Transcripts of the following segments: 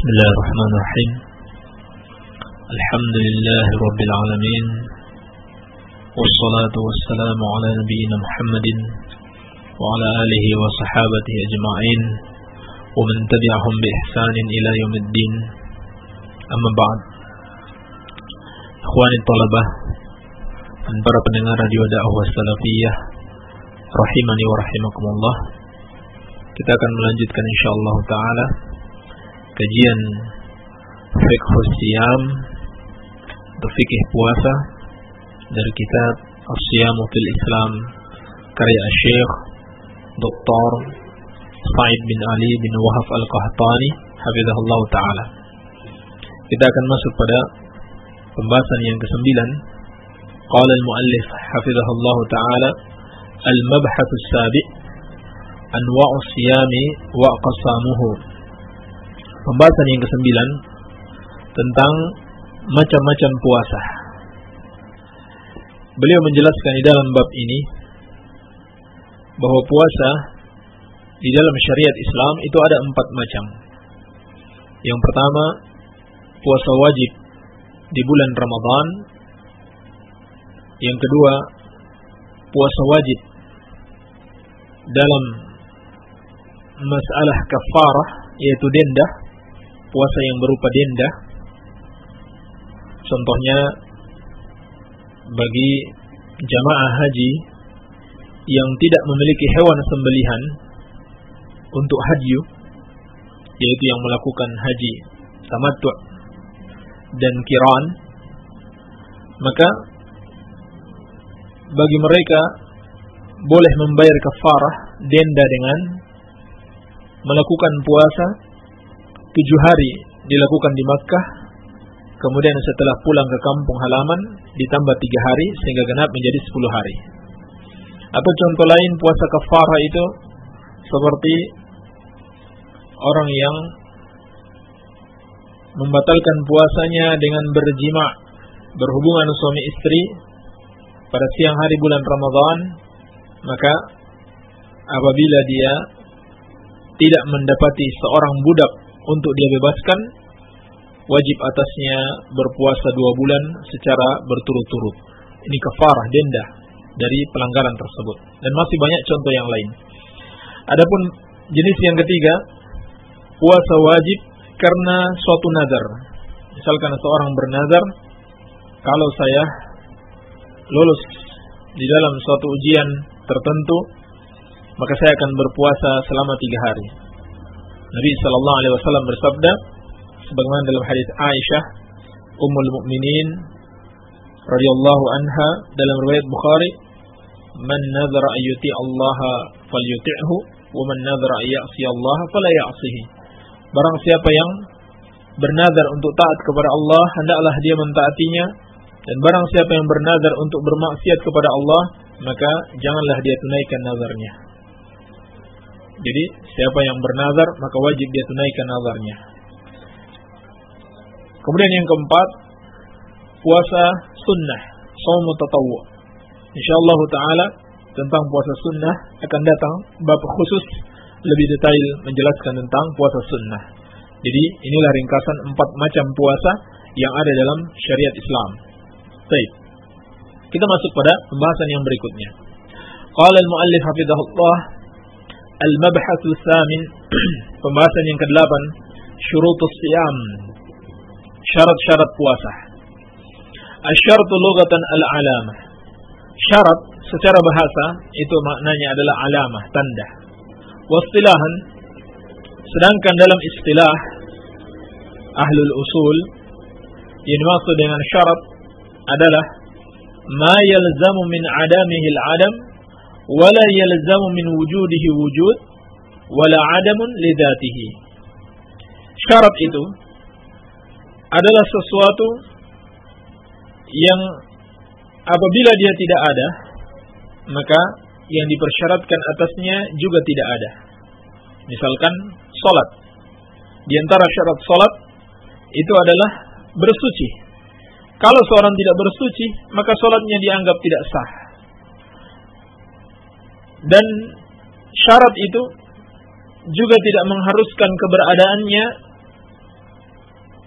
Bismillahirrahmanirrahim. Alhamdulillahirabbil alamin. Wassalatu wassalamu ala nabiyyina Muhammadin wa ala alihi wa sahabatihi ajma'in wa man tabi'ahum bi ihsanin ila yaumiddin. Amma ba'd. Ikhwani thalabah dan para pendengar radio dakwah salafiyah rahimani wa rahimakumullah. Kita akan melanjutkan insyaallah taala kajian fiqh siyam atau fikih puasa dari kitab As-Siyamu fil Islam karya Syekh Dr. Sa'id bin Ali bin Wahab Al-Qahtani hafizahullah taala. Kita akan masuk pada pembahasan yang ke-9. Qala al-muallif hafizahullah taala al-mabhathu as-sabi' anwa'u siyami wa aqsamuhu. Pembahasan yang ke-9 tentang macam-macam puasa. Beliau menjelaskan di dalam bab ini bahwa puasa di dalam syariat Islam itu ada 4 macam. Yang pertama, puasa wajib di bulan Ramadan. Yang kedua, puasa wajib dalam masalah kafarah, yaitu denda, puasa yang berupa denda. Contohnya bagi jamaah haji yang tidak memiliki hewan sembelihan untuk haji, yaitu yang melakukan haji tamattu' dan qiran, maka bagi mereka boleh membayar kafarah denda dengan melakukan puasa 7 hari dilakukan di Makkah, kemudian setelah pulang ke kampung halaman ditambah 3 hari sehingga genap menjadi 10 hari. Atau contoh lain puasa kafarah itu seperti orang yang membatalkan puasanya dengan berjima, berhubungan suami istri pada siang hari bulan Ramadan, maka apabila dia tidak mendapati seorang budak untuk dia bebaskan, wajib atasnya berpuasa 2 bulan secara berturut-turut. Ini kafarah, denda dari pelanggaran tersebut. Dan masih banyak contoh yang lain. Adapun jenis yang ketiga, puasa wajib karena suatu nazar. Misalkan seorang bernazar, kalau saya lulus di dalam suatu ujian tertentu, maka saya akan berpuasa selama 3 hari. Nabi sallallahu alaihi wasallam bersabda sebagaimana dalam hadis Aisyah Ummul Mukminin radhiyallahu anha dalam riwayat Bukhari, "Man nazara an yuti Allah falyuti'hu wa man nazara an ya'si Allah fala ya'sihi." Barang siapa yang bernazar untuk taat kepada Allah, hendaklah dia mentaatinya, dan barang siapa yang bernazar untuk bermaksiat kepada Allah, maka janganlah dia tunaikan nazarnya. Jadi siapa yang bernazar maka wajib dia tunaikan nazarnya. Kemudian yang keempat, puasa sunnah, shaum tatawwu'. Insyaallah taala tentang puasa sunnah akan datang bab khusus lebih detail menjelaskan tentang puasa sunnah. Jadi inilah ringkasan 4 macam puasa yang ada dalam syariat Islam. Baik. Kita masuk pada pembahasan yang berikutnya. Qala al-muallif hafizahullah al-mabhathu tsamin, pembahasan yang ke-8, syurutus siyam, syarat-syarat puasa. Asy-syartu lughatan al-alamah. Syarat secara bahasa itu maknanya adalah alamah, tanda. Wastilahan, sedangkan dalam istilah ahlul usul yang dimaksud dengan syarat adalah ma yalzamu min adamihi al-adam wala yalzamu min wujudihi wujud wala adamun lidatihi. Syarat itu adalah sesuatu yang apabila dia tidak ada, maka yang dipersyaratkan atasnya juga tidak ada. Misalkan salat. Di antara syarat salat itu adalah bersuci. Kalau seorang tidak bersuci, maka salatnya dianggap tidak sah. Dan syarat itu juga tidak mengharuskan keberadaannya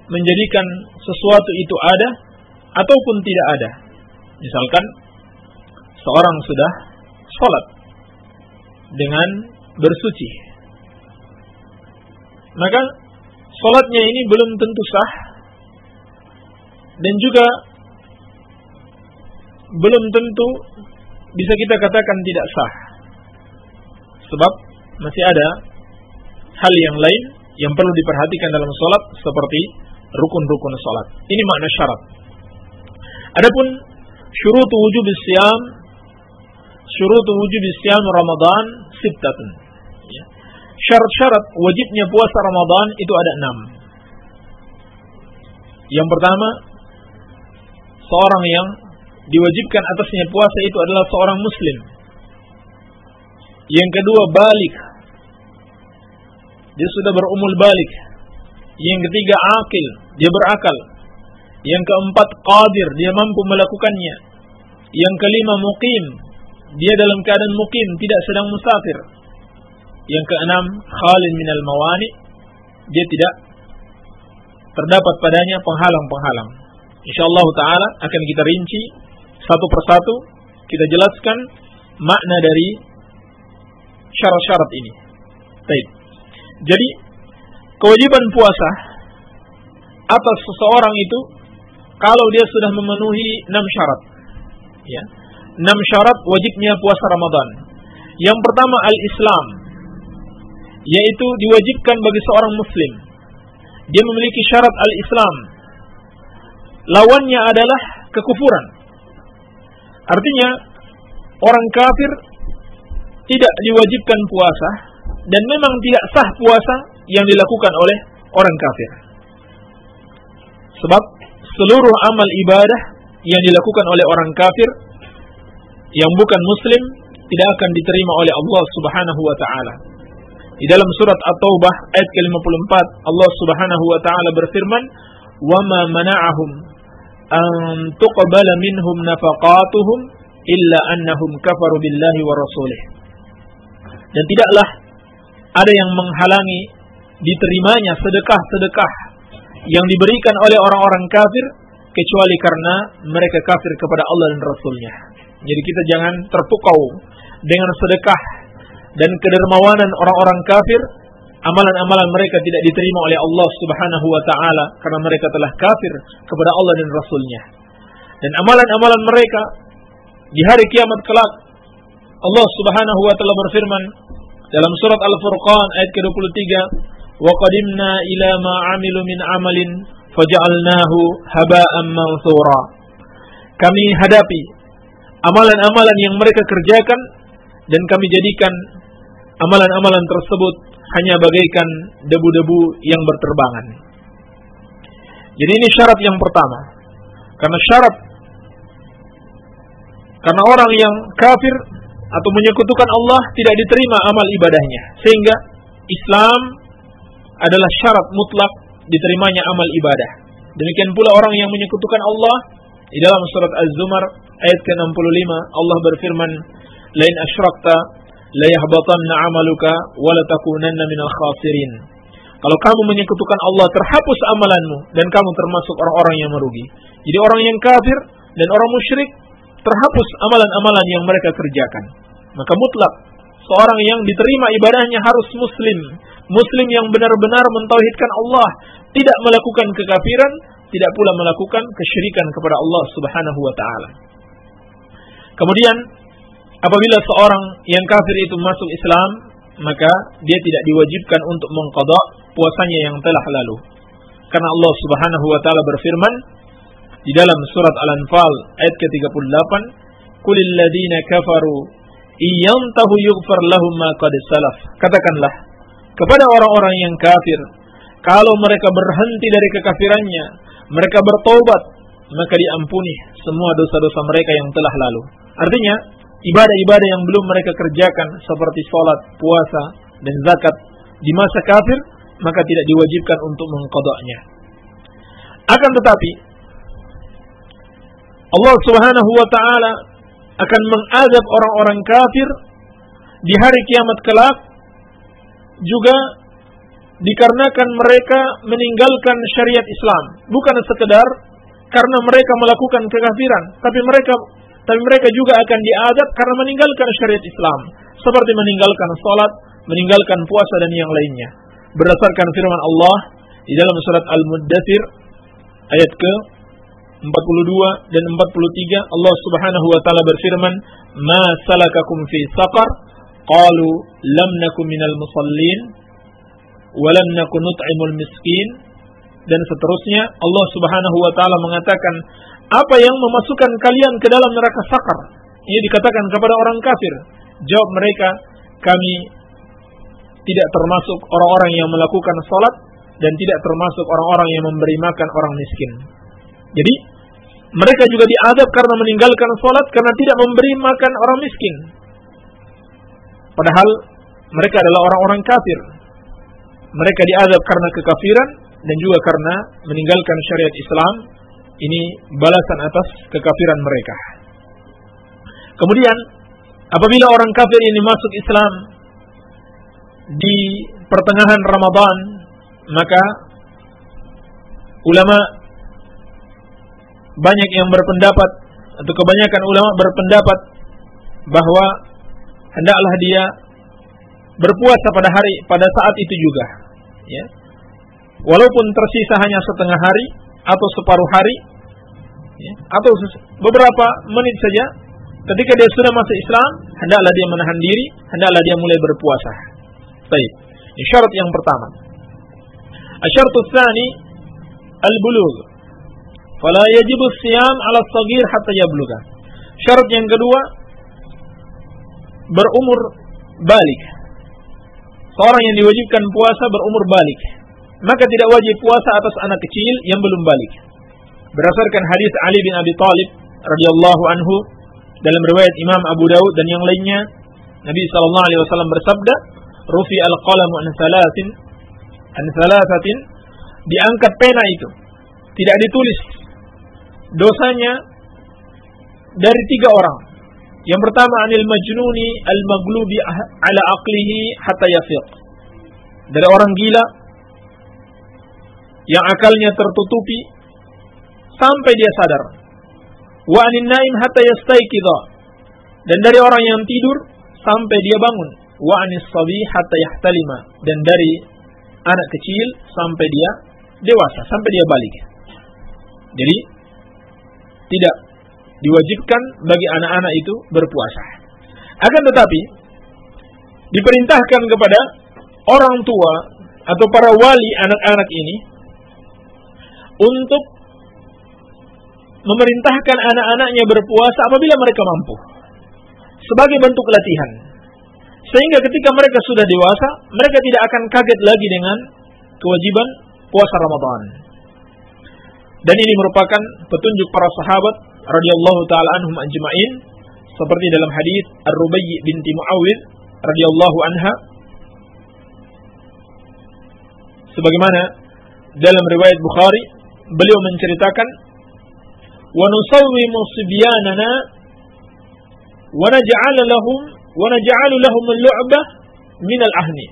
menjadikan sesuatu itu ada ataupun tidak ada. Misalkan seorang sudah sholat dengan bersuci, maka sholatnya ini belum tentu sah dan juga belum tentu bisa kita katakan tidak sah, sebab masih ada hal yang lain yang perlu diperhatikan dalam sholat seperti rukun-rukun sholat. Ini makna syarat. Adapun syurut wujub siyam Ramadan sittatun. Syarat-syarat wajibnya puasa Ramadan itu ada 6. Yang pertama, seorang yang diwajibkan atasnya puasa itu adalah seorang muslim. Yang kedua, balik. Dia sudah berumur balik. Yang ketiga, akil. Dia berakal. Yang keempat, qadir. Dia mampu melakukannya. Yang kelima, muqim. Dia dalam keadaan muqim, tidak sedang musafir. Yang keenam, khalin minal mawani. Dia tidak terdapat padanya penghalang-penghalang. Insyaallah ta'ala akan kita rinci satu persatu, kita jelaskan makna dari syarat-syarat ini. Baik. Jadi, kewajiban puasa atas seseorang itu kalau dia sudah memenuhi 6 syarat. Ya. 6 syarat wajibnya puasa Ramadan. Yang pertama, al-Islam, yaitu diwajibkan bagi seorang muslim. Dia memiliki syarat al-Islam. Lawannya adalah kekufuran. Artinya, orang kafir tidak diwajibkan puasa, dan memang tidak sah puasa yang dilakukan oleh orang kafir. Sebab seluruh amal ibadah yang dilakukan oleh orang kafir yang bukan muslim tidak akan diterima oleh Allah Subhanahu wa taala. Di dalam surat At-Taubah ayat ke-54, Allah Subhanahu wa taala berfirman, "Wa ma mana'ahum an tuqbala minhum nafaqatuhum illa annahum kafaru billahi wa rasulih." Dan tidaklah ada yang menghalangi diterimanya sedekah-sedekah yang diberikan oleh orang-orang kafir kecuali karena mereka kafir kepada Allah dan Rasulnya. Jadi kita jangan terpukau dengan sedekah dan kedermawanan orang-orang kafir. Amalan-amalan mereka tidak diterima oleh Allah Subhanahu wa ta'ala karena mereka telah kafir kepada Allah dan Rasulnya. Dan amalan-amalan mereka di hari kiamat kelak, Allah Subhanahu wa ta'ala berfirman dalam surat Al-Furqan ayat ke-23, "Wa qadimna ila ma 'amilu min 'amalin faja'alnahu haba'an manthura." Kami hadapi amalan-amalan yang mereka kerjakan dan kami jadikan amalan-amalan tersebut hanya bagaikan debu-debu yang berterbangan. Jadi ini syarat yang pertama. Karena orang yang kafir atau menyekutukan Allah tidak diterima amal ibadahnya. Sehingga Islam adalah syarat mutlak diterimanya amal ibadah. Demikian pula orang yang menyekutukan Allah. Di dalam surat Az-Zumar ayat ke-65 Allah berfirman, "Lain asyrakta la yahbatanna 'amaluka wa la takunanna minal khasirin." Kalau kamu menyekutukan Allah, terhapus amalanmu dan kamu termasuk orang-orang yang merugi. Jadi orang yang kafir dan orang musyrik terhapus amalan-amalan yang mereka kerjakan. Maka mutlak seorang yang diterima ibadahnya harus muslim yang benar-benar mentauhidkan Allah, tidak melakukan kekafiran, tidak pula melakukan kesyirikan kepada Allah Subhanahu wa taala. Kemudian apabila seorang yang kafir itu masuk Islam, maka dia tidak diwajibkan untuk mengqadha puasanya yang telah lalu. Karena Allah Subhanahu wa taala berfirman di dalam surat Al-Anfal ayat ke-38, "Qulil ladzina kafaru iyantahu yughfar lahum ma qad salaf." Katakanlah kepada orang-orang yang kafir, kalau mereka berhenti dari kekafirannya, mereka bertaubat, maka diampuni semua dosa-dosa mereka yang telah lalu. Artinya, ibadah-ibadah yang belum mereka kerjakan seperti salat, puasa, dan zakat di masa kafir, maka tidak diwajibkan untuk mengqadha'nya. Akan tetapi, Allah Subhanahu wa taala akan mengazab orang-orang kafir di hari kiamat kelak juga dikarenakan mereka meninggalkan syariat Islam, bukan sekedar karena mereka melakukan kekafiran, tapi mereka juga akan diazab karena meninggalkan syariat Islam, seperti meninggalkan salat, meninggalkan puasa dan yang lainnya. Berdasarkan firman Allah di dalam surat Al-Muddatsir ayat ke-42 dan 43, Allah Subhanahu wa taala berfirman, "Ma salakakum fi saqar? Qalu lam nakum minal musallin wa lam nakun nut'imul miskin." Dan seterusnya Allah Subhanahu wa taala mengatakan, apa yang memasukkan kalian ke dalam neraka sakar? Ini dikatakan kepada orang kafir. Jawab mereka, kami tidak termasuk orang-orang yang melakukan salat dan tidak termasuk orang-orang yang memberi makan orang miskin. Jadi mereka juga diazab karena meninggalkan salat, karena tidak memberi makan orang miskin. Padahal mereka adalah orang-orang kafir. Mereka diazab karena kekafiran dan juga karena meninggalkan syariat Islam. Ini balasan atas kekafiran mereka. Kemudian apabila orang kafir ini masuk Islam di pertengahan Ramadan, maka ulama banyak yang berpendapat, atau kebanyakan ulama berpendapat bahwa hendaklah dia berpuasa pada saat itu juga, ya. Walaupun tersisa hanya setengah hari atau separuh hari, ya, atau beberapa menit saja, ketika dia sudah masuk Islam, hendaklah dia menahan diri, hendaklah dia mulai berpuasa. Baik, ini syarat yang pertama. Asy-syartus tsani al-bulugh. Fala yajibu as-siyam 'ala as-shaghir hatta yablugha. Syarat yang kedua, berumur balik. Seorang yang diwajibkan puasa berumur balik, maka tidak wajib puasa atas anak kecil yang belum balik. Berdasarkan hadis Ali bin Abi Thalib radhiyallahu anhu dalam riwayat Imam Abu Daud dan yang lainnya, Nabi sallallahu alaihi wasallam bersabda, "Rufi al-qalamu an thalathatin", diangkat pena itu, tidak ditulis dosanya dari 3 orang. Yang pertama, anil majnuni al-maghlubi ala aqlihi hatta yafiq, dari orang gila yang akalnya tertutupi sampai dia sadar. Wa anin naim hatta yastayqidha, dan dari orang yang tidur sampai dia bangun. Wa anis sabi hatta yahtalima, dan dari anak kecil sampai dia dewasa, sampai dia balik. Jadi tidak diwajibkan bagi anak-anak itu berpuasa. Akan tetapi diperintahkan kepada orang tua atau para wali anak-anak ini untuk memerintahkan anak-anaknya berpuasa apabila mereka mampu, sebagai bentuk latihan, sehingga ketika mereka sudah dewasa, mereka tidak akan kaget lagi dengan kewajiban puasa Ramadan. Dan ini merupakan petunjuk para sahabat radhiyallahu taala anhum ajma'in, seperti dalam hadis Ar-Rubayy binti Muawwidh radhiyallahu anha, sebagaimana dalam riwayat Bukhari, beliau menceritakan, wa nusawwimu sibyanana wa naj'alu lahum al-lu'bah min al-ahni,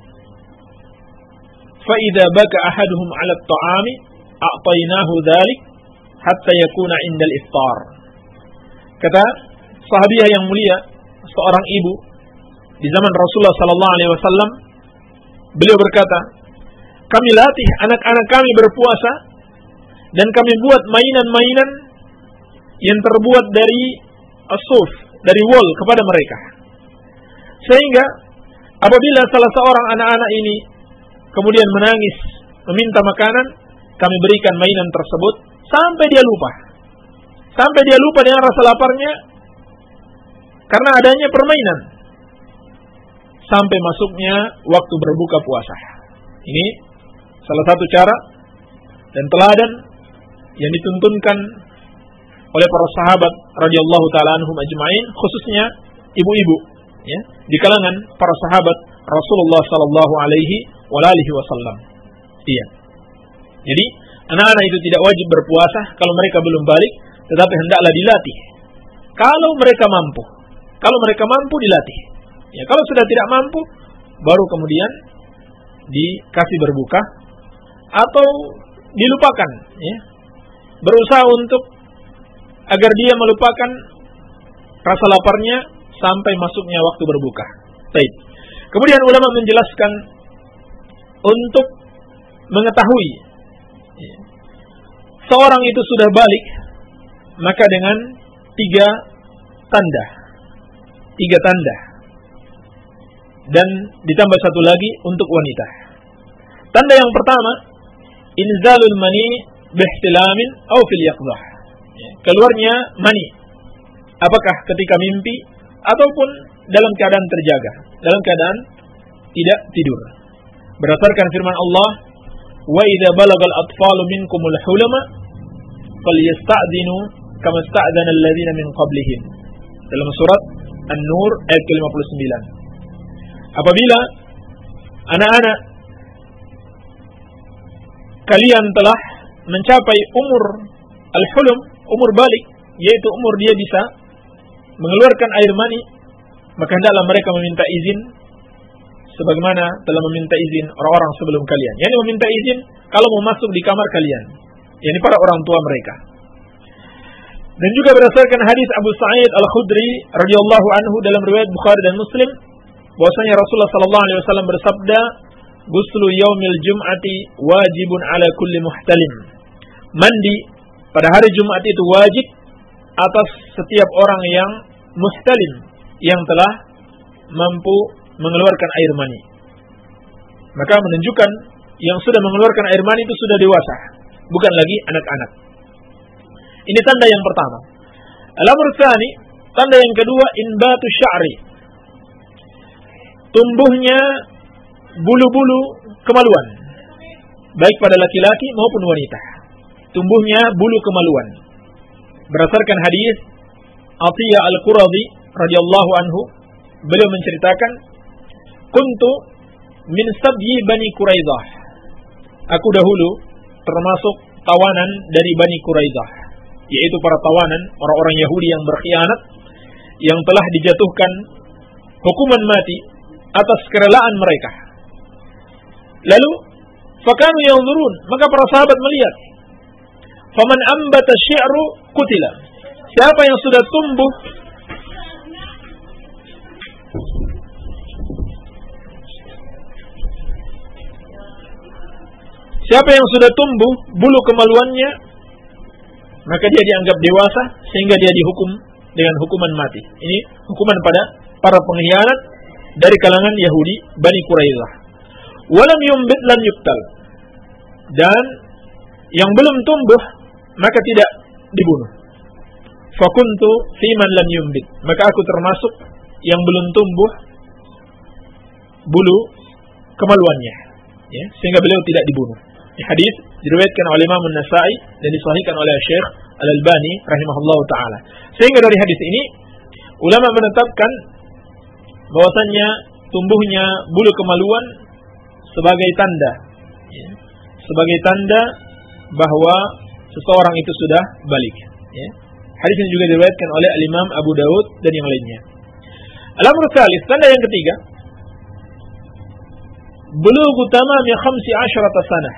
fa idza baka ahaduhum 'ala at-ta'ami a'taynahu dhalik hatta yakuna 'inda al-iftar. Kata sahabiah yang mulia, seorang ibu di zaman Rasulullah sallallahu alaihi wasallam, beliau berkata, kami latih anak-anak kami berpuasa dan kami buat mainan-mainan yang terbuat dari asuf, dari wool kepada mereka. Sehingga apabila salah seorang anak-anak ini kemudian menangis meminta makanan, kami berikan mainan tersebut sampai dia lupa. Sampai dia lupa dengan rasa laparnya karena adanya permainan, sampai masuknya waktu berbuka puasa. Ini salah satu cara dan teladan yang dituntunkan oleh para sahabat radhiyallahu taala anhum ajma'in, khususnya ibu-ibu, ya, di kalangan para sahabat Rasulullah sallallahu alaihi wasallam. Iya. Jadi anak-anak itu tidak wajib berpuasa kalau mereka belum balik, tetapi hendaklah dilatih. Kalau mereka mampu dilatih. Ya, kalau sudah tidak mampu, baru kemudian dikasih berbuka atau dilupakan, ya. Berusaha untuk agar dia melupakan rasa laparnya sampai masuknya waktu berbuka. Baik. Kemudian ulama menjelaskan untuk mengetahui seorang itu sudah balik, maka dengan tiga tanda. Dan ditambah satu lagi untuk wanita. Tanda yang pertama, inzalul mani bihtilamin aw fil yaqdah. Keluarnya mani, apakah ketika mimpi ataupun dalam keadaan terjaga, dalam keadaan tidak tidur. Berdasarkan firman Allah, wa idza balagal atfalu minkumul hulama falyasta'dinu kama sta'dana alladziina min qablihim. Dalam surat An-Nur ayat ke-59. Apabila anak-anak kalian telah mencapai umur al-hulum, umur balik, yaitu umur dia bisa mengeluarkan air mani, maka hendaklah mereka meminta izin sebagaimana telah meminta izin orang-orang sebelum kalian. Yani meminta izin kalau mau masuk di kamar kalian, yani para orang tua mereka. Dan juga berdasarkan hadis Abu Sa'id Al-Khudri radhiyallahu anhu dalam riwayat Bukhari dan Muslim, bahwasanya Rasulullah sallallahu alaihi wasallam bersabda, "Ghuslu yaumil jum'ati wajibun ala kulli muhtalim." Mandi pada hari Jumat itu wajib atas setiap orang yang muhtalim, yang telah mampu mengeluarkan air mani. Maka menunjukkan yang sudah mengeluarkan air mani itu sudah dewasa, bukan lagi anak-anak. Ini tanda yang pertama. Al-amr tsani, tanda yang kedua, inbatu sya'ri. Tumbuhnya bulu-bulu kemaluan, baik pada laki-laki maupun wanita. Tumbuhnya bulu kemaluan. Berdasarkan hadis Atiyah Al-Quradi radhiyallahu anhu, beliau menceritakan, kuntu min sabyi Bani Quraidah. Aku dahulu termasuk tawanan dari Bani Quraidah, yaitu para tawanan orang-orang Yahudi yang berkhianat, yang telah dijatuhkan hukuman mati atas kerelaan mereka. Lalu fakanu yanzurun, maka para sahabat melihat, faman ambata syi'ru qutila. Siapa yang sudah tumbuh bulu kemaluannya, maka dia dianggap dewasa sehingga dia dihukum dengan hukuman mati. Ini hukuman pada para pengkhianat dari kalangan Yahudi Bani Quraidah. Walam yumbit lam yuktal. Dan yang belum tumbuh maka tidak dibunuh. Fakuntu fiman lam yumbit. Maka aku termasuk yang belum tumbuh bulu kemaluannya, ya, sehingga beliau tidak dibunuh. Ini hadis diriwayatkan oleh Imam An-Nasa'i dan disahihkan oleh Syekh Al-Albani rahimahullah taala. Sehingga dari hadis ini ulama menetapkan bahwasannya tumbuhnya bulu kemaluan sebagai tanda, ya, sebagai tanda bahwa seseorang itu sudah balik, ya. Hadis ini juga diriwayatkan oleh Al-Imam Abu Daud dan yang lainnya. Al-amr tsalits, tanda yang ketiga, bulughu tamami 15 sanah.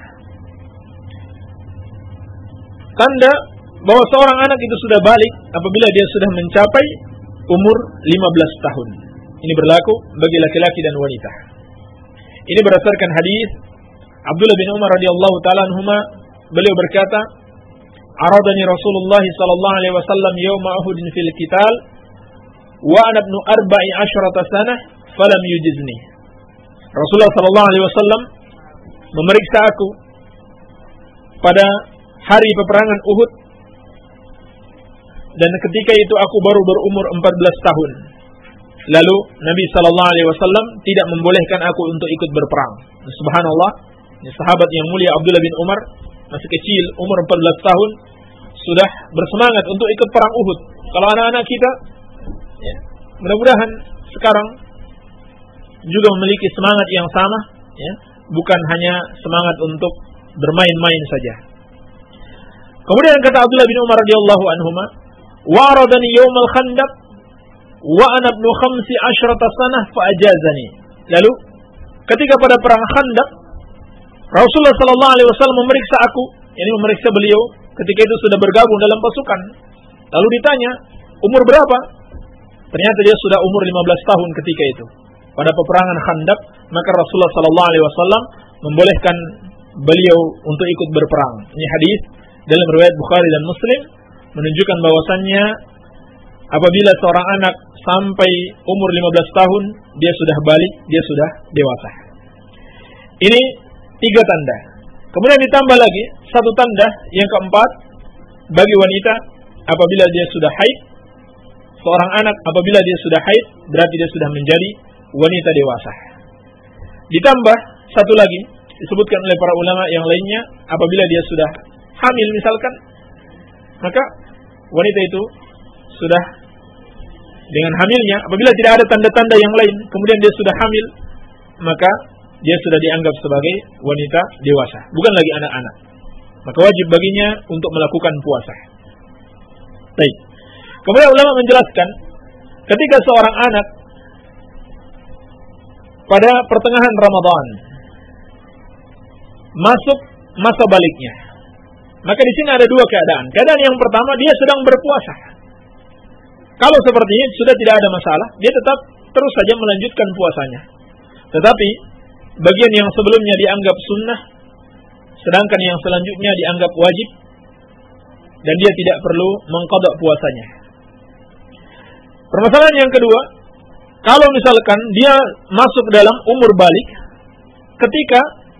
Tanda bahwa seorang anak itu sudah balik apabila dia sudah mencapai umur 15 tahun. Ini berlaku bagi laki-laki dan wanita. Ini berdasarkan hadis Abdullah bin Umar radhiyallahu taala anhuma, beliau berkata, "Aradani Rasulullah sallallahu alaihi wasallam yauma Uhud fil qital wa ana ibnu 14 sanah falam yujizni." Rasulullah sallallahu alaihi wasallam memeriksa aku pada hari peperangan Uhud, dan ketika itu aku baru berumur 14 tahun. Lalu Nabi sallallahu alaihi wasallam tidak membolehkan aku untuk ikut berperang. Subhanallah, ini sahabat yang mulia Abdullah bin Umar masih kecil, umur 14 tahun, sudah bersemangat untuk ikut perang Uhud. Kalau anak-anak kita, ya, mudah-mudahan sekarang juga memiliki semangat yang sama, ya, bukan hanya semangat untuk bermain-main saja. Kemudian kata Abdullah bin Umar radhiyallahu anhuma, "Waradani yaumal khandaq wa ana ibnu 15 sanah fa ajazani." Lalu ketika pada perang Khandaq, Rasulullah sallallahu alaihi wasallam memeriksa aku, yakni memeriksa beliau ketika itu sudah bergabung dalam pasukan. Lalu ditanya, umur berapa? Ternyata dia sudah umur 15 tahun ketika itu. Pada peperangan Khandaq, maka Rasulullah sallallahu alaihi wasallam membolehkan beliau untuk ikut berperang. Ini hadis dalam riwayat Bukhari dan Muslim menunjukkan bahwasannya apabila seorang anak sampai umur 15 tahun, dia sudah balik, dia sudah dewasa. Ini 3 tanda. Kemudian ditambah lagi 1 tanda yang keempat bagi wanita apabila dia sudah haid. Seorang anak apabila dia sudah haid berarti dia sudah menjadi wanita dewasa. Ditambah 1 lagi disebutkan oleh para ulama yang lainnya, apabila dia sudah hamil misalkan, maka wanita itu sudah dengan hamilnya, apabila tidak ada tanda-tanda yang lain, kemudian dia sudah hamil, maka dia sudah dianggap sebagai wanita dewasa, bukan lagi anak-anak. Maka wajib baginya untuk melakukan puasa. Baik. Kemudian ulama menjelaskan, ketika seorang anak pada pertengahan Ramadan masuk masa baliknya, maka di sini ada 2 keadaan. Keadaan yang pertama, dia sedang berpuasa. Kalau seperti ini sudah tidak ada masalah, dia tetap terus saja melanjutkan puasanya. Tetapi bagian yang sebelumnya dianggap sunnah, sedangkan yang selanjutnya dianggap wajib, dan dia tidak perlu mengqadha puasanya. Permasalahan yang kedua, kalau misalkan dia masuk dalam umur balik ketika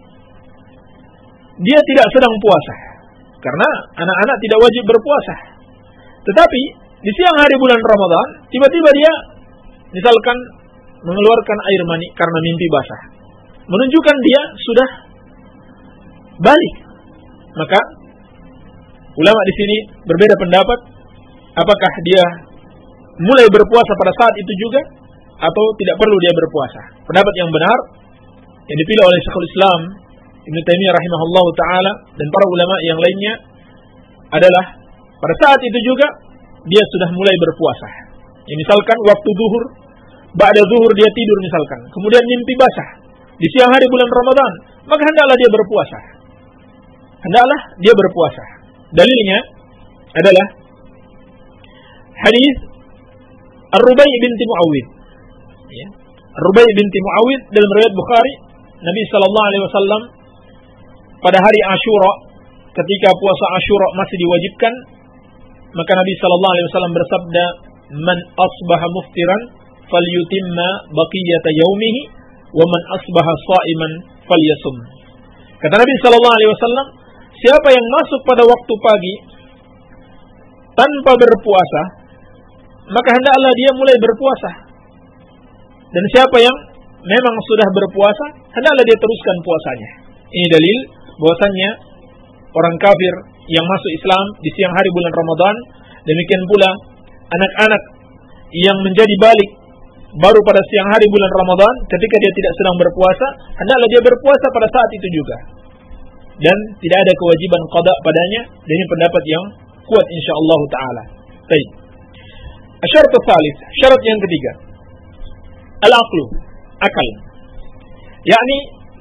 dia tidak sedang puasa, karena anak-anak tidak wajib berpuasa. Tetapi di siang hari bulan Ramadan, tiba-tiba dia misalkan mengeluarkan air mani karena mimpi basah, menunjukkan dia sudah balik. Maka ulama di sini berbeda pendapat, apakah dia mulai berpuasa pada saat itu juga atau tidak perlu dia berpuasa. Pendapat yang benar yang dipilih oleh Syekhul Islam Ibnu Taimiyah rahimahullahu taala dan para ulama yang lainnya adalah pada saat itu juga dia sudah mulai berpuasa. Ya, misalkan waktu zuhur, ba'da zuhur dia tidur misalkan, kemudian mimpi basah di siang hari bulan Ramadan, maka hendaklah dia berpuasa. Hendaklah dia berpuasa. Dalilnya adalah hadis Ar-Rubai binti Muawwidh. Ya. Ar-Rubai binti Muawwidh dalam riwayat Bukhari, Nabi sallallahu alaihi wasallam pada hari Asyura, ketika puasa Asyura masih diwajibkan, maka Nabi sallallahu alaihi wasallam bersabda, "Man asbaha muftiran falyutimma baqiyata yaumihi wa man asbaha sha'iman falyasum." Kata Nabi sallallahu alaihi wasallam, siapa yang masuk pada waktu pagi tanpa berpuasa, maka hendaklah dia mulai berpuasa. Dan siapa yang memang sudah berpuasa, hendaklah dia teruskan puasanya. Ini dalil bahwasannya orang kafir yang masuk Islam di siang hari bulan Ramadan, demikian pula anak-anak yang menjadi balik baru pada siang hari bulan Ramadan ketika dia tidak sedang berpuasa, hendaklah dia berpuasa pada saat itu juga. Dan tidak ada kewajiban qada padanya, dan ini pendapat yang kuat insyaallah taala. Baik. Asyarat tsalits, syarat yang ketiga. Al-aqlu, akal. Yakni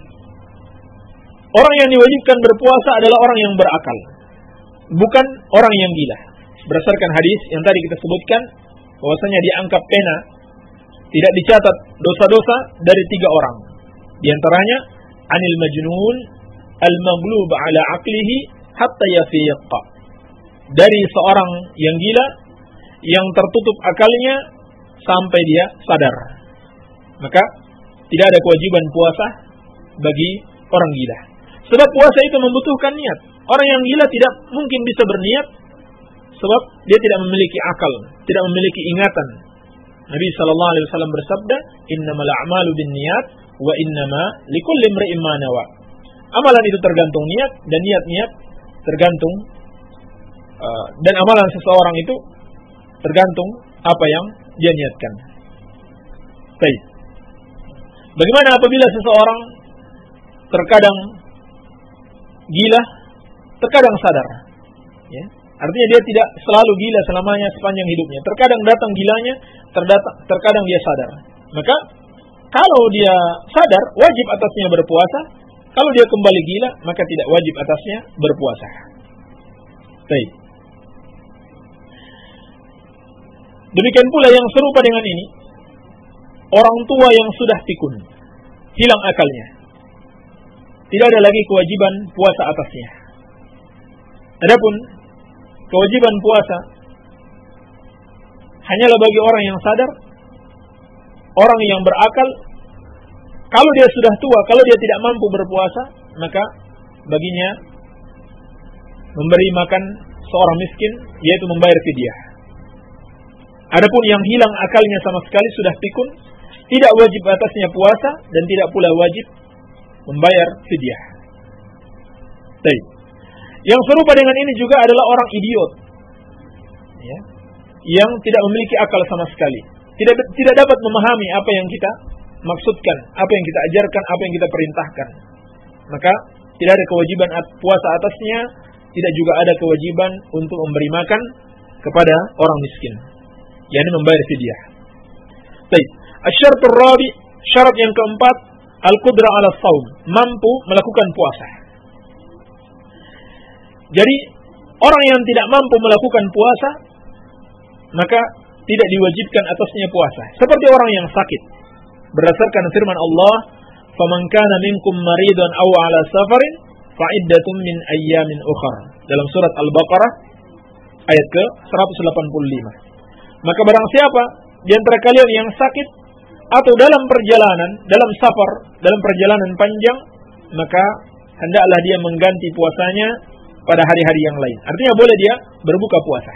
orang yang diwajibkan berpuasa adalah orang yang berakal, bukan orang yang gila. Berdasarkan hadis yang tadi kita sebutkan, bahwasanya diangkat pena, tidak dicatat dosa-dosa dari 3 orang. Di antaranya anil majnun al-maghlub ala aqlihi hatta yafiqa. Dari seorang yang gila yang tertutup akalnya sampai dia sadar. Maka tidak ada kewajiban puasa bagi orang gila. Sebab puasa itu membutuhkan niat. Orang yang gila tidak mungkin bisa berniat sebab dia tidak memiliki akal, tidak memiliki ingatan. Nabi sallallahu alaihi wasallam bersabda, "Innamal a'malu binniyat wa innama likulli imri'in ma nawa." Amalan itu tergantung niat, dan niat-niat tergantung dan amalan seseorang itu tergantung apa yang dia niatkan. Baik. Bagaimana apabila seseorang terkadang gila, terkadang sadar? Ya. Artinya dia tidak selalu gila selamanya sepanjang hidupnya. Terkadang datang gilanya, terkadang dia sadar. Maka Kalau dia sadar, wajib atasnya berpuasa. Kalau dia kembali gila, maka tidak wajib atasnya berpuasa. Baik. Demikian pula yang serupa dengan ini, orang tua yang sudah pikun, hilang akalnya, tidak ada lagi kewajiban puasa atasnya. Adapun kewajiban puasa hanyalah bagi orang yang sadar, orang yang berakal. Kalau dia sudah tua, kalau dia tidak mampu berpuasa, maka baginya memberi makan seorang miskin, yaitu membayar fidyah. Adapun yang hilang akalnya sama sekali, sudah pikun, tidak wajib atasnya puasa dan tidak pula wajib membayar fidyah. Baik. Yang serupa dengan ini juga adalah orang idiot, ya, yang tidak memiliki akal sama sekali, tidak dapat memahami apa yang kita maksudkan, apa yang kita ajarkan, apa yang kita perintahkan. Maka tidak ada kewajiban puasa atasnya, tidak juga ada kewajiban untuk memberi makan kepada orang miskin, yakni membayar fidyah. Baik. Asy-syartur rabi', syarat yang keempat, al-qudrah 'ala shaum, mampu melakukan puasa. Jadi orang yang tidak mampu melakukan puasa, maka tidak diwajibkan atasnya puasa. Seperti orang yang sakit. Berdasarkan firman Allah, "Faman kana minkum maridan aw 'ala safarin fa iddatun min ayyamin ukhra." Dalam surat Al-Baqarah ayat ke-185. Maka barang siapa di antara kalian yang sakit atau dalam perjalanan, dalam safar, dalam perjalanan panjang, maka hendaklah dia mengganti puasanya pada hari-hari yang lain. Artinya boleh dia berbuka puasa.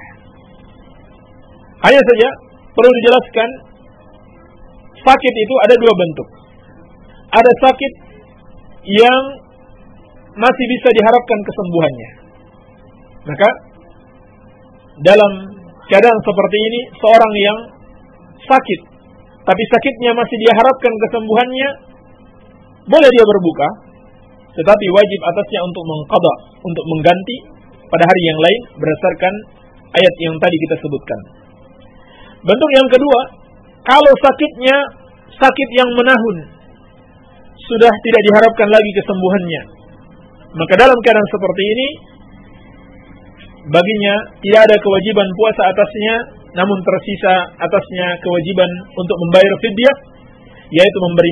Hanya saja perlu dijelaskan, sakit itu ada dua bentuk. Ada sakit yang masih bisa diharapkan kesembuhannya. Maka dalam keadaan seperti ini, seorang yang sakit, tapi sakitnya masih diharapkan kesembuhannya, boleh dia berbuka, tetapi wajib atasnya untuk mengqadha, untuk mengganti pada hari yang lain berdasarkan ayat yang tadi kita sebutkan. Bentuk yang kedua, kalau sakitnya sakit yang menahun, sudah tidak diharapkan lagi kesembuhannya, maka dalam keadaan seperti ini baginya tidak ada kewajiban puasa atasnya, namun tersisa atasnya kewajiban untuk membayar fidyah, yaitu memberi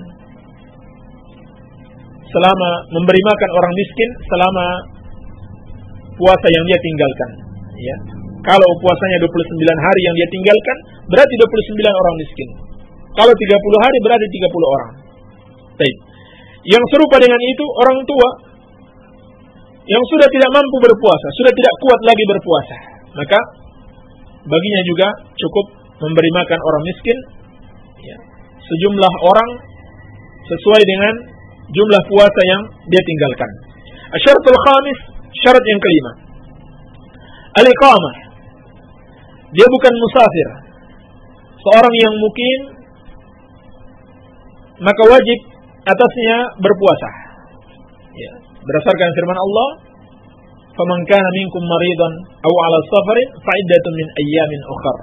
makan orang miskin selama puasa yang dia tinggalkan, ya. Kalau puasanya 29 hari yang dia tinggalkan, berarti 29 orang miskin. Kalau 30 hari berarti 30 orang. Baik. Yang serupa dengan itu, orang tua yang sudah tidak mampu berpuasa, sudah tidak kuat lagi berpuasa, maka baginya juga cukup memberi makan orang miskin, ya, sejumlah orang sesuai dengan jumlah puasa yang dia tinggalkan. Asy-syartul khamis, syarat yang kelima, al-iqamah. Dia bukan musafir, seorang yang mukim, maka wajib atasnya berpuasa, ya. Berdasarkan firman Allah, "Faman kana minkum maridan aw 'ala safarin fa iddatun min ayyamin ukhra."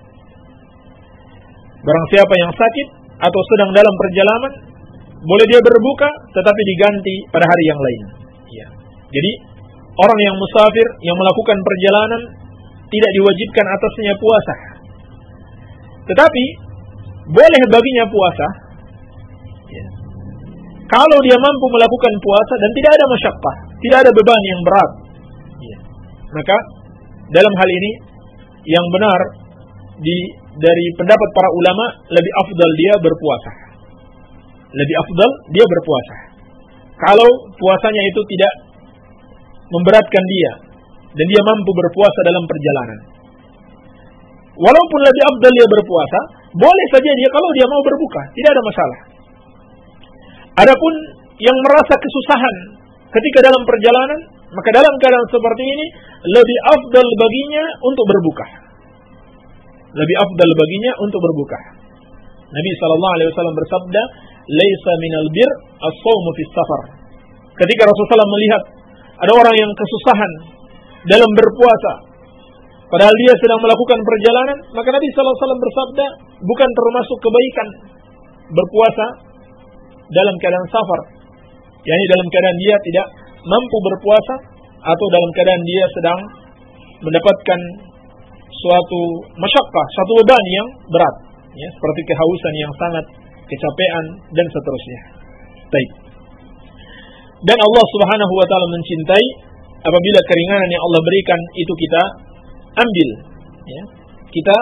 Barang siapa yang sakit atau sedang dalam perjalanan, boleh dia berbuka tetapi diganti pada hari yang lain, ya. Jadi orang yang musafir yang melakukan perjalanan tidak diwajibkan atasnya puasa, tetapi boleh baginya puasa, ya, kalau dia mampu melakukan puasa dan tidak ada masyaqqah, tidak ada beban yang berat, ya. Maka dalam hal ini yang benar dari pendapat para ulama, lebih afdal dia berpuasa. Lebih afdal dia berpuasa kalau puasanya itu tidak memberatkan dia dan dia mampu berpuasa dalam perjalanan. Walaupun lebih afdal dia berpuasa, boleh saja dia kalau dia mau berbuka, tidak ada masalah. Adapun yang merasa kesusahan ketika dalam perjalanan, maka dalam keadaan seperti ini lebih afdal baginya untuk berbuka. Lebih afdal baginya untuk berbuka. Nabi SAW bersabda, "Laisa minal bir as-shawmu fis safar." Ketika Rasulullah melihat ada orang yang kesusahan dalam berpuasa, padahal dia sedang melakukan perjalanan, maka Nabi SAW bersabda, bukan termasuk kebaikan berpuasa dalam keadaan safar, yakni dalam keadaan dia tidak mampu berpuasa atau dalam keadaan dia sedang mendapatkan suatu masyaqqah, suatu beban yang berat, ya, seperti kehausan yang sangat, kecapean dan seterusnya. Baik. Dan Allah Subhanahu wa taala mencintai apabila keringanan yang Allah berikan itu kita ambil, ya. Kita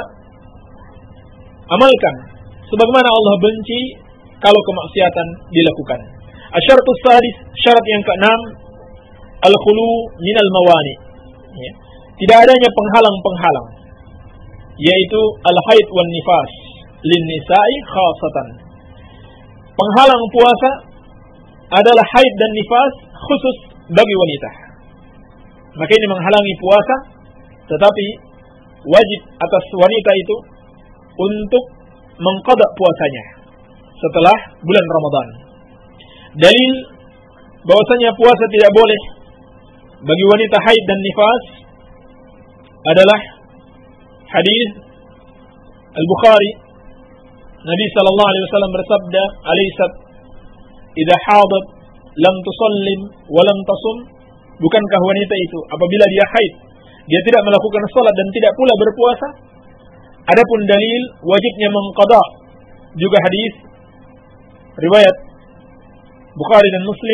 amalkan. Sebagaimana Allah benci kalau kemaksiatan dilakukan. Asyaratus sadis, syarat yang ke-6, al-khulu minal mawani. Ya. Tidak adanya penghalang-penghalang, yaitu al-haid wan nifas lin nisa'i khasatan. Penghalang puasa adalah haid dan nifas khusus bagi wanita. Maka ini menghalangi puasa, tetapi wajib atas wanita itu untuk mengqada puasanya setelah bulan Ramadan. Dalil bahwasanya puasa tidak boleh bagi wanita haid dan nifas adalah hadis Al-Bukhari. Nabi sallallahu alaihi wasallam bersabda, "Alaysat idza hadat lam tusallim wa lam tasum?" Bukankah wanita itu apabila dia haid, dia tidak melakukan salat dan tidak pula berpuasa? Adapun dalil wajibnya mengqada juga hadis riwayat Bukhari dan Muslim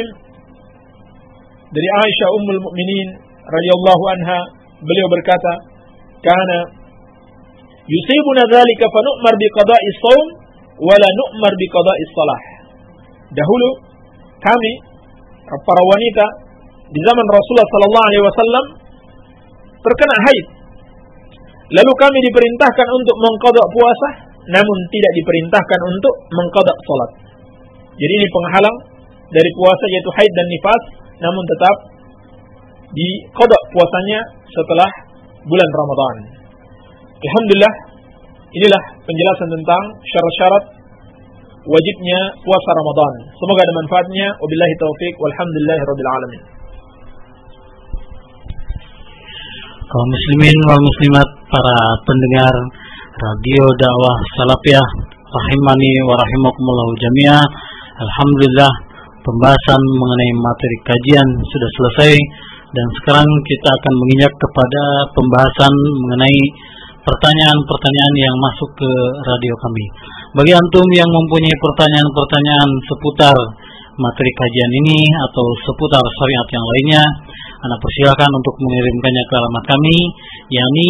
dari Aisyah ummul mukminin radhiyallahu anha, beliau berkata, "Kana yusibuna dzalika fa nu'mar bi qada'i shaum wa la nu'mar bi qada'i shalah." Dahulu kami para wanita di zaman Rasulullah sallallahu alaihi wasallam terkena haid. Lalu kami diperintahkan untuk mengqada puasa, namun tidak diperintahkan untuk mengqada salat. Jadi ini penghalang dari puasa yaitu haid dan nifas, namun tetap diqada puasanya setelah bulan Ramadan. Alhamdulillah, inilah penjelasan tentang syarat-syarat wajibnya puasa Ramadan. Semoga ada manfaatnya. Wabillahi taufik walhamdulillahirabbil alamin. Kaum muslimin wal muslimat, para pendengar Radio Dakwah Salafiyah rahimani wa rahimakumullah jami'ah. Alhamdulillah, pembahasan mengenai materi kajian sudah selesai dan sekarang kita akan menginjak kepada pembahasan mengenai pertanyaan-pertanyaan yang masuk ke radio kami. Bagi antum yang mempunyai pertanyaan-pertanyaan seputar materi kajian ini atau seputar syariat yang lainnya, Anda persilakan untuk mengirimkannya ke alamat kami, yakni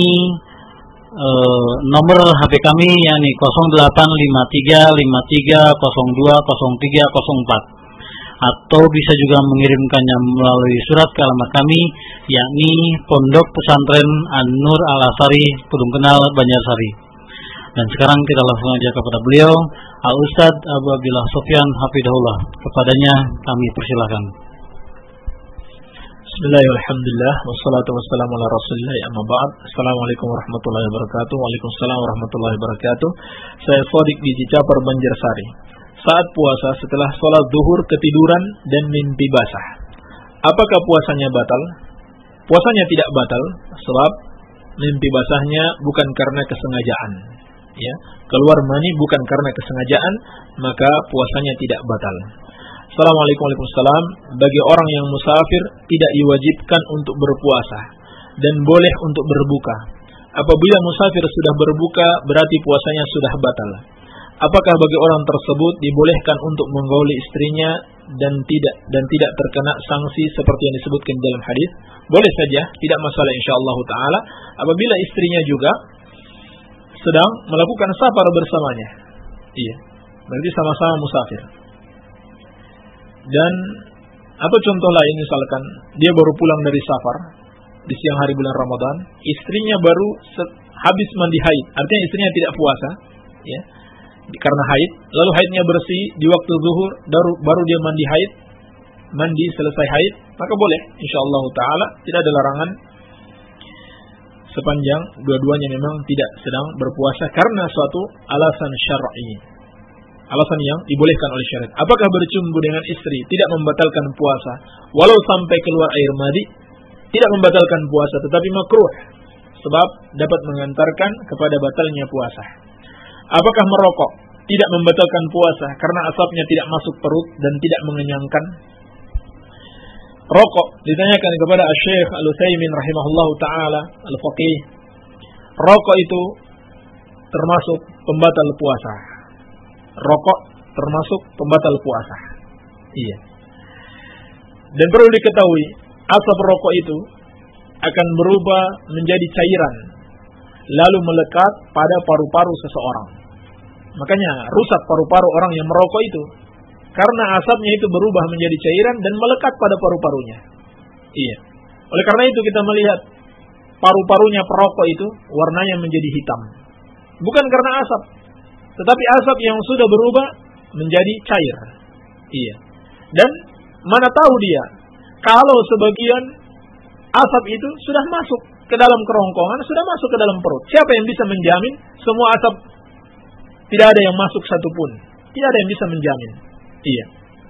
nomor HP kami yakni 085353020304, atau bisa juga mengirimkannya melalui surat ke alamat kami, yakni Pondok Pesantren An-Nur Al-Asari, Pudung Kenal, Banjarsari. Dan sekarang kita langsung aja kepada beliau, Al-Ustaz Abu Abdillah Sofyan Hafidahullah. Kepadanya kami persilakan. Bismillahirrahmanirrahim. Wassalatu wassalamu ala Rasulillah, amma ba'd. Assalamualaikum warahmatullahi wabarakatuh. Waalaikumsalam warahmatullahi wabarakatuh. Saya Sodik di Cicaper, Banjarsari. Saat puasa setelah sholat zuhur ketiduran dan mimpi basah, apakah puasanya batal? Puasanya tidak batal, sebab mimpi basahnya bukan karena kesengajaan, ya, keluar mani bukan karena kesengajaan, maka puasanya tidak batal. Assalamualaikum warahmatullahi wabarakatuh. Bagi orang yang musafir tidak diwajibkan untuk berpuasa dan boleh untuk berbuka. Apabila musafir sudah berbuka berarti puasanya sudah batal. Apakah bagi orang tersebut dibolehkan untuk menggauli istrinya dan tidak terkena sanksi seperti yang disebutkan dalam hadis? Boleh saja, tidak masalah insyaallah taala apabila istrinya juga sedang melakukan safar bersamanya. Iya. Berarti sama-sama musafir. Dan apa contoh lain, misalkan dia baru pulang dari safar di siang hari bulan Ramadan, istrinya baru habis mandi haid, artinya istrinya tidak puasa, ya. Karena haid, lalu haidnya bersih di waktu zuhur, baru dia mandi selesai haid, maka boleh insyaallah taala, tidak ada larangan sepanjang dua-duanya memang tidak sedang berpuasa karena suatu alasan syar'i, alasan yang dibolehkan oleh syariat. Apakah bercumbu dengan istri tidak membatalkan puasa walau sampai keluar air madi? Tidak membatalkan puasa, tetapi makruh sebab dapat mengantarkan kepada batalnya puasa. Apakah merokok tidak membatalkan puasa karena asapnya tidak masuk perut dan tidak mengenyangkan? Rokok ditanyakan kepada Syekh Al-Utsaimin rahimahullahu taala, al-faqih. Rokok itu termasuk pembatal puasa. Rokok termasuk pembatal puasa. Iya. Dan perlu diketahui, asap rokok itu akan berubah menjadi cairan, lalu melekat pada paru-paru seseorang. Makanya rusak paru-paru orang yang merokok itu, karena asapnya itu berubah menjadi cairan dan melekat pada paru-parunya. Iya. Oleh karena itu kita melihat paru-parunya perokok itu warnanya menjadi hitam. Bukan karena asap, tetapi asap yang sudah berubah menjadi cair. Iya. Dan mana tahu dia kalau sebagian asap itu sudah masuk ke dalam kerongkongan, sudah masuk ke dalam perut. Siapa yang bisa menjamin semua asap tidak ada yang masuk satupun? Tidak ada yang bisa menjamin. Iya.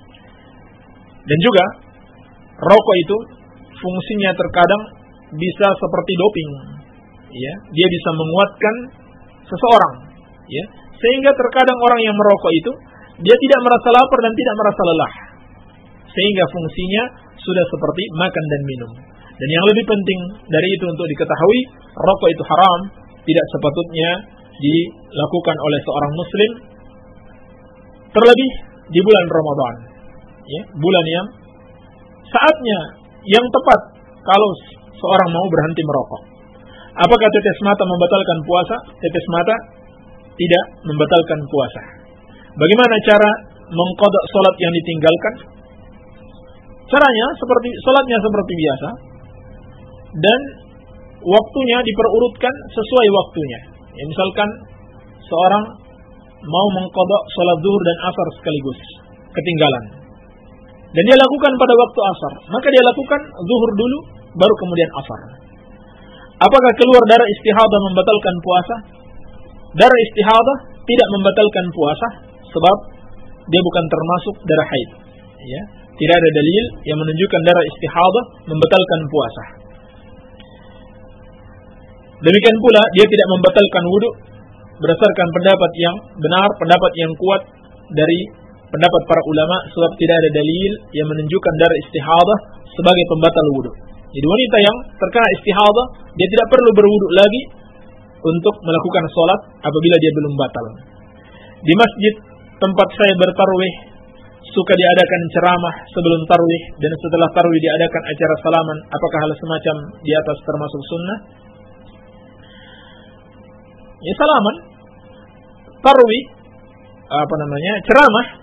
Dan juga rokok itu fungsinya terkadang bisa seperti doping. Ya, dia bisa menguatkan seseorang. Ya, sehingga terkadang orang yang merokok itu dia tidak merasa lapar dan tidak merasa lelah. Sehingga fungsinya sudah seperti makan dan minum. Dan yang lebih penting dari itu untuk diketahui, rokok itu haram, tidak sepatutnya dilakukan oleh seorang muslim, terlebih di bulan Ramadan. Ya, bulan yang saatnya yang tepat kalau seorang mau berhenti merokok. Apakah tetes mata membatalkan puasa? Tetes mata tidak membatalkan puasa. Bagaimana cara mengqadha salat yang ditinggalkan? Caranya seperti salatnya seperti biasa, dan waktunya diperurutkan sesuai waktunya. Ya, misalkan seorang mau mengqadha salat zuhur dan asar sekaligus, ketinggalan, dan dia lakukan pada waktu asar, maka dia lakukan zuhur dulu, baru kemudian asar. Apakah keluar darah istihadah membatalkan puasa? Darah istihadah tidak membatalkan puasa, sebab dia bukan termasuk darah haid. Ya, tidak ada dalil yang menunjukkan darah istihadah membatalkan puasa. Demikian pula dia tidak membatalkan wudu berdasarkan pendapat yang benar, pendapat yang kuat dari pendapat para ulama, sebab tidak ada dalil yang menunjukkan darah istihadah sebagai pembatal wudu. Jadi wanita yang terkena istihadah, dia tidak perlu berwudu lagi untuk melakukan sholat apabila dia belum batal. Di masjid tempat saya bertarwih, suka diadakan ceramah sebelum tarwih, dan setelah tarwih diadakan acara salaman. Apakah hal semacam di atas termasuk sunnah? Ya, salaman, tarwih, ceramah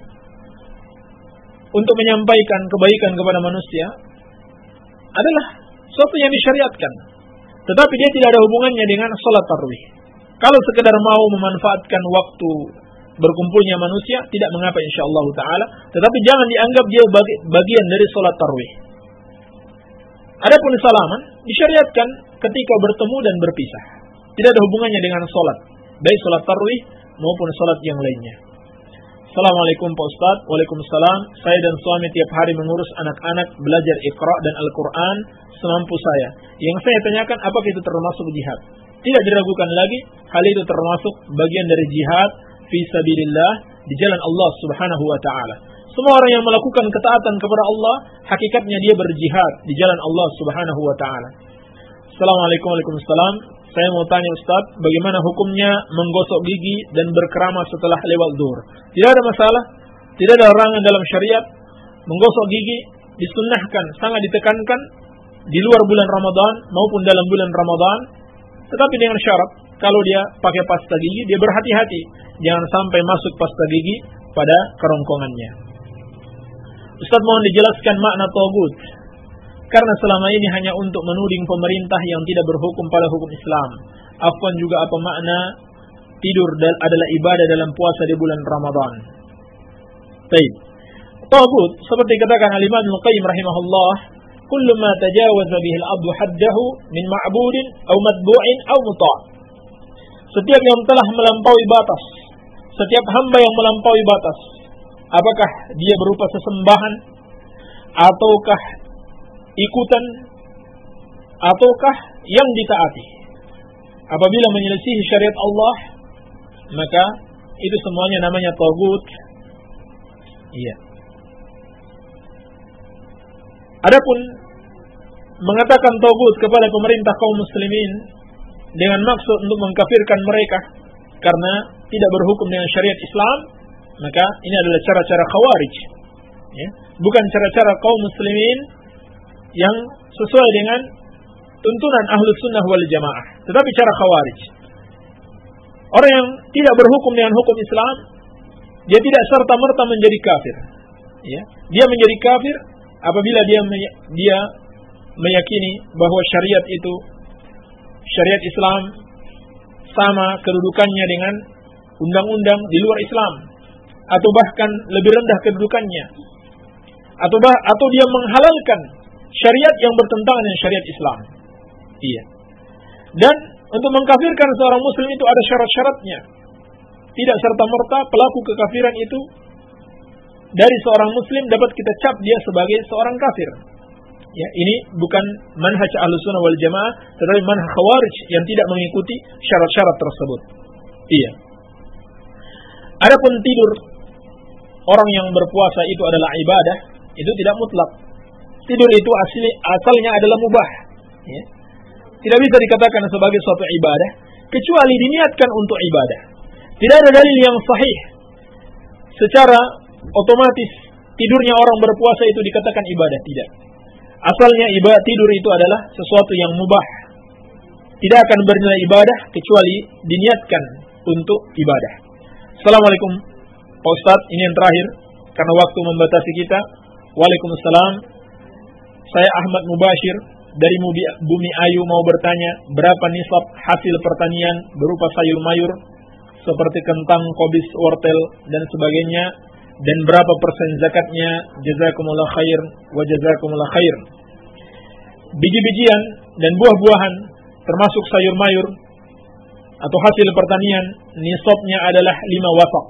untuk menyampaikan kebaikan kepada manusia adalah sesuatu yang disyariatkan, tetapi dia tidak ada hubungannya dengan sholat tarwih. Kalau sekedar mau memanfaatkan waktu berkumpulnya manusia, tidak mengapa insyaallah taala, tetapi jangan dianggap dia bagian dari sholat tarwih. Adapun salaman disyariatkan ketika bertemu dan berpisah, tidak ada hubungannya dengan sholat, baik sholat tarwih maupun sholat yang lainnya. Assalamualaikum Pak Ustaz. Waalaikumsalam. Saya dan suami tiap hari mengurus anak-anak belajar Iqra dan Al-Quran semampu saya. Yang saya tanyakan, apakah itu termasuk jihad? Tidak diragukan lagi, hal itu termasuk bagian dari jihad fi sabilillah, di jalan Allah Subhanahu wa taala. Semua orang yang melakukan ketaatan kepada Allah, hakikatnya dia berjihad di jalan Allah Subhanahu wa taala. Assalamualaikum. Waalaikumsalam. Saya mau tanya Ustaz, bagaimana hukumnya menggosok gigi dan berkeramas setelah lewat zuhur? Tidak ada masalah, tidak ada larangan dalam syariat. Menggosok gigi disunnahkan, sangat ditekankan di luar bulan Ramadan maupun dalam bulan Ramadan, tetapi dengan syarat kalau dia pakai pasta gigi, dia berhati-hati jangan sampai masuk pasta gigi pada kerongkongannya. Ustaz, mohon dijelaskan makna taghut, karena selama ini hanya untuk menuding pemerintah yang tidak berhukum pada hukum Islam. Afwan, juga apa makna tidur adalah ibadah dalam puasa di bulan Ramadan? Baik. Taghut seperti katakan Al-Imam Ibnu Qayyim rahimahullah, kullu ma tajawaza bihi al-'abdu haddahu min ma'budin aw matbu'in aw muta'. Setiap yang telah melampaui batas, setiap hamba yang melampaui batas, apakah dia berupa sesembahan ataukah ikutan ataukah yang ditaati, apabila menyelisihi syariat Allah, maka itu semuanya namanya tagut. Iya. Adapun mengatakan tagut kepada pemerintah kaum muslimin dengan maksud untuk mengkafirkan mereka karena tidak berhukum dengan syariat Islam, maka ini adalah cara-cara khawarij, ya. Bukan cara-cara kaum muslimin yang sesuai dengan tuntunan Ahlus Sunnah wal Jamaah, tetapi cara khawarij. Orang yang tidak berhukum dengan hukum Islam, dia tidak serta-merta menjadi kafir, ya. Dia menjadi kafir apabila dia meyakini bahwa syariat itu, syariat Islam sama kedudukannya dengan undang-undang di luar Islam, atau bahkan lebih rendah kedudukannya, atau dia menghalalkan syariat yang bertentangan dengan syariat Islam. Iya. Dan untuk mengkafirkan seorang muslim itu ada syarat-syaratnya. Tidak serta-merta pelaku kekafiran itu dari seorang muslim dapat kita cap dia sebagai seorang kafir. Ya, ini bukan manhaj Ahlussunnah wal Jamaah, tetapi manhaj Khawarij yang tidak mengikuti syarat-syarat tersebut. Iya. Adapun tidur orang yang berpuasa itu adalah ibadah, itu tidak mutlak. Tidur itu asalnya adalah mubah, ya. Tidak bisa dikatakan sebagai suatu ibadah kecuali diniatkan untuk ibadah. Tidak ada dalil yang sahih secara otomatis tidurnya orang berpuasa itu dikatakan ibadah, tidak. Asalnya ibadah tidur itu adalah sesuatu yang mubah. Tidak akan bernilai ibadah kecuali diniatkan untuk ibadah. Assalamualaikum Pak Ustadz, ini yang terakhir karena waktu membatasi kita. Waalaikumsalam. Saya Ahmad Mubashir dari Bumi Ayu mau bertanya, berapa nisab hasil pertanian berupa sayur mayur seperti kentang, kobis, wortel dan sebagainya, dan berapa persen zakatnya? Jazakumullah khair wa jazakumullah khair. Biji-bijian dan buah-buahan termasuk sayur mayur atau hasil pertanian, nisabnya adalah 5 wasaq.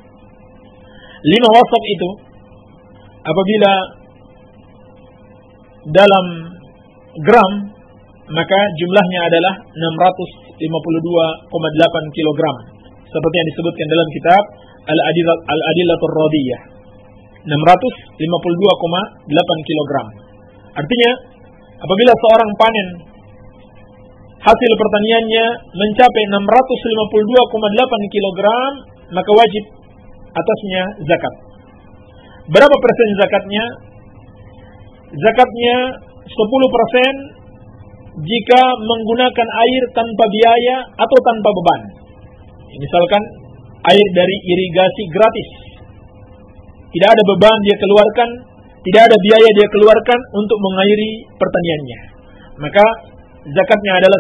5 wasaq itu apabila dalam gram, maka jumlahnya adalah 652,8 kg. Seperti yang disebutkan dalam kitab Al-Adillatur Radiyah. 652,8 kg. Artinya, apabila seorang panen hasil pertaniannya mencapai 652,8 kg, maka wajib atasnya zakat. Berapa persen zakatnya? Zakatnya 10% jika menggunakan air tanpa biaya atau tanpa beban. Misalkan air dari irigasi gratis, tidak ada beban dia keluarkan, tidak ada biaya dia keluarkan untuk mengairi pertaniannya, maka zakatnya adalah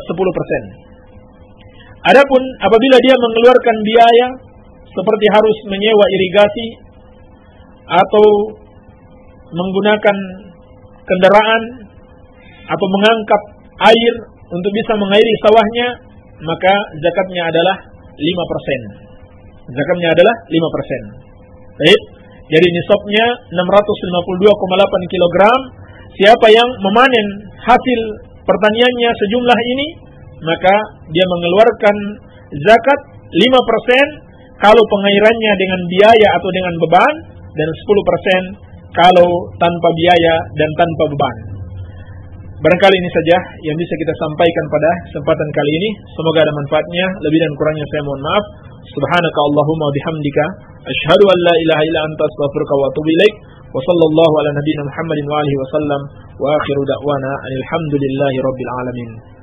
10%. Adapun apabila dia mengeluarkan biaya seperti harus menyewa irigasi atau menggunakan kendaraan atau mengangkat air untuk bisa mengairi sawahnya, maka zakatnya adalah 5%. Zakatnya adalah 5%. Baik. Jadi nisabnya 652,8 kg. Siapa yang memanen hasil pertaniannya sejumlah ini, maka dia mengeluarkan zakat 5% kalau pengairannya dengan biaya atau dengan beban, dan 10% kalau tanpa biaya dan tanpa beban. Barangkali ini saja yang bisa kita sampaikan pada kesempatan kali ini. Semoga ada manfaatnya. Lebih dan kurangnya saya mohon maaf. Subhanaka Allahumma bihamdika asyhadu an la ilaha illa anta astaghfiruka wa atubu ilaik. Wa sallallahu ala nabiyyina Muhammadin wa alihi wa sallam. Wa akhiru da'wana alhamdulillahi rabbil alamin.